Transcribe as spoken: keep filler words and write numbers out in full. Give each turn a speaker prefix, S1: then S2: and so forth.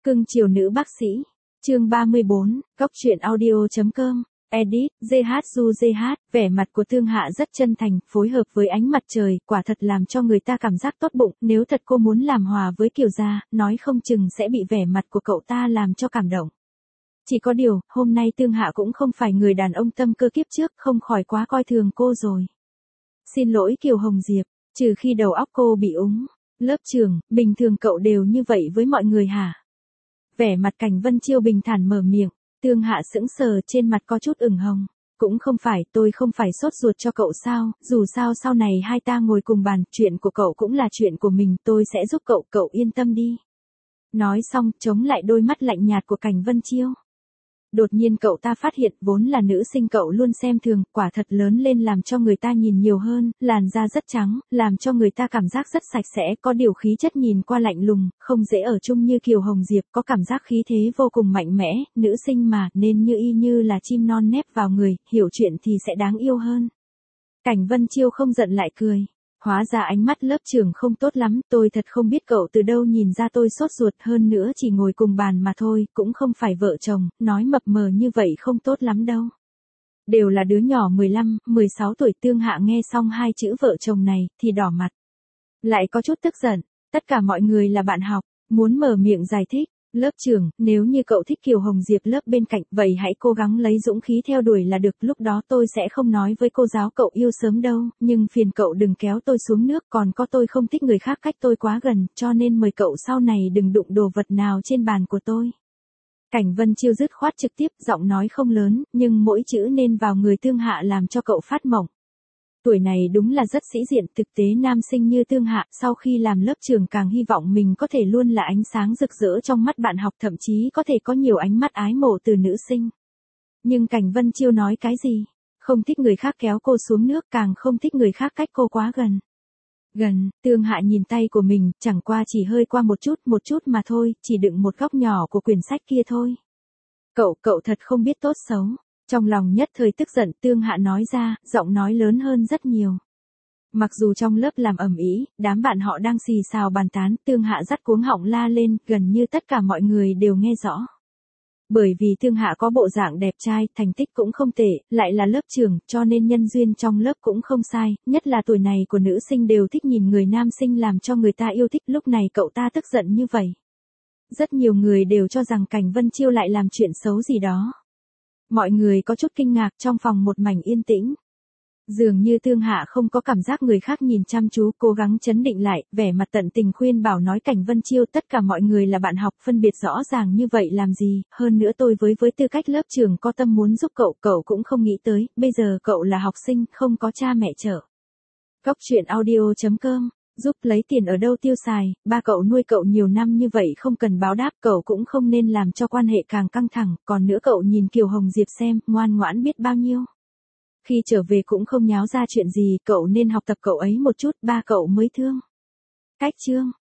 S1: Cưng chiều nữ bác sĩ. Chương ba mươi bốn, Góc truyện audio chấm com. Edit, giê hát du giê hát, vẻ mặt của Tương Hạ rất chân thành, phối hợp với ánh mặt trời, quả thật làm cho người ta cảm giác tốt bụng, nếu thật cô muốn làm hòa với Kiều gia, nói không chừng sẽ bị vẻ mặt của cậu ta làm cho cảm động. Chỉ có điều, hôm nay Tương Hạ cũng không phải người đàn ông tâm cơ kiếp trước, không khỏi quá coi thường cô rồi. Xin lỗi Kiều Hồng Diệp, trừ khi đầu óc cô bị úng. Lớp trưởng, bình thường cậu đều như vậy với mọi người hả? Vẻ mặt Cảnh Vân Chiêu bình thản mở miệng, Tương Hạ sững sờ, trên mặt có chút ửng hồng. Cũng không phải, tôi không phải sốt ruột cho cậu sao, dù sao sau này hai ta ngồi cùng bàn, chuyện của cậu cũng là chuyện của mình, tôi sẽ giúp cậu, cậu yên tâm đi. Nói xong, chống lại đôi mắt lạnh nhạt của Cảnh Vân Chiêu. Đột nhiên cậu ta phát hiện vốn là nữ sinh cậu luôn xem thường, quả thật lớn lên làm cho người ta nhìn nhiều hơn, làn da rất trắng, làm cho người ta cảm giác rất sạch sẽ, có điều khí chất nhìn qua lạnh lùng, không dễ ở chung như Kiều Hồng Diệp, có cảm giác khí thế vô cùng mạnh mẽ, nữ sinh mà, nên như y như là chim non nép vào người, hiểu chuyện thì sẽ đáng yêu hơn. Cảnh Vân Chiêu không giận lại cười. Hóa ra ánh mắt lớp trưởng không tốt lắm, tôi thật không biết cậu từ đâu nhìn ra tôi sốt ruột, hơn nữa chỉ ngồi cùng bàn mà thôi, cũng không phải vợ chồng, nói mập mờ như vậy không tốt lắm đâu. Đều là đứa nhỏ mười lăm, mười sáu tuổi. Tương Hạ nghe xong hai chữ vợ chồng này, thì đỏ mặt. Lại có chút tức giận, tất cả mọi người là bạn học, muốn mở miệng giải thích. Lớp trưởng, nếu như cậu thích Kiều Hồng Diệp lớp bên cạnh, vậy hãy cố gắng lấy dũng khí theo đuổi là được, lúc đó tôi sẽ không nói với cô giáo cậu yêu sớm đâu, nhưng phiền cậu đừng kéo tôi xuống nước, còn có tôi không thích người khác cách tôi quá gần, cho nên mời cậu sau này đừng đụng đồ vật nào trên bàn của tôi. Cảnh Vân Chiêu dứt khoát trực tiếp, giọng nói không lớn, nhưng mỗi chữ nên vào người Tương Hạ làm cho cậu phát mộng. Tuổi này đúng là rất sĩ diện, thực tế nam sinh như Tương Hạ, sau khi làm lớp trưởng càng hy vọng mình có thể luôn là ánh sáng rực rỡ trong mắt bạn học, thậm chí có thể có nhiều ánh mắt ái mộ từ nữ sinh. Nhưng Cảnh Vân Chiêu nói cái gì? Không thích người khác kéo cô xuống nước, càng không thích người khác cách cô quá gần. Gần, Tương Hạ nhìn tay của mình, chẳng qua chỉ hơi qua một chút, một chút mà thôi, chỉ đựng một góc nhỏ của quyển sách kia thôi. Cậu, cậu thật không biết tốt xấu. Trong lòng nhất thời tức giận, Tương Hạ nói ra, giọng nói lớn hơn rất nhiều. Mặc dù trong lớp làm ầm ĩ, đám bạn họ đang xì xào bàn tán, Tương Hạ dắt cuống họng la lên, gần như tất cả mọi người đều nghe rõ. Bởi vì Tương Hạ có bộ dạng đẹp trai, thành tích cũng không tệ, lại là lớp trưởng, cho nên nhân duyên trong lớp cũng không sai, nhất là tuổi này của nữ sinh đều thích nhìn người nam sinh làm cho người ta yêu thích, lúc này cậu ta tức giận như vậy. Rất nhiều người đều cho rằng Cảnh Vân Chiêu lại làm chuyện xấu gì đó. Mọi người có chút kinh ngạc, trong phòng một mảnh yên tĩnh. Dường như Tương Hạ không có cảm giác người khác nhìn chăm chú, cố gắng chấn định lại, vẻ mặt tận tình khuyên bảo nói Cảnh Vân Chiêu, tất cả mọi người là bạn học, phân biệt rõ ràng như vậy làm gì, hơn nữa tôi với với tư cách lớp trưởng có tâm muốn giúp cậu, cậu cũng không nghĩ tới, bây giờ cậu là học sinh, không có cha mẹ chở. Góc truyện audio chấm com, giúp lấy tiền ở đâu tiêu xài, ba cậu nuôi cậu nhiều năm như vậy không cần báo đáp, cậu cũng không nên làm cho quan hệ càng căng thẳng, còn nữa cậu nhìn Kiều Hồng Diệp xem, ngoan ngoãn biết bao nhiêu. Khi trở về cũng không nháo ra chuyện gì, cậu nên học tập cậu ấy một chút, ba cậu mới thương. Cách chương.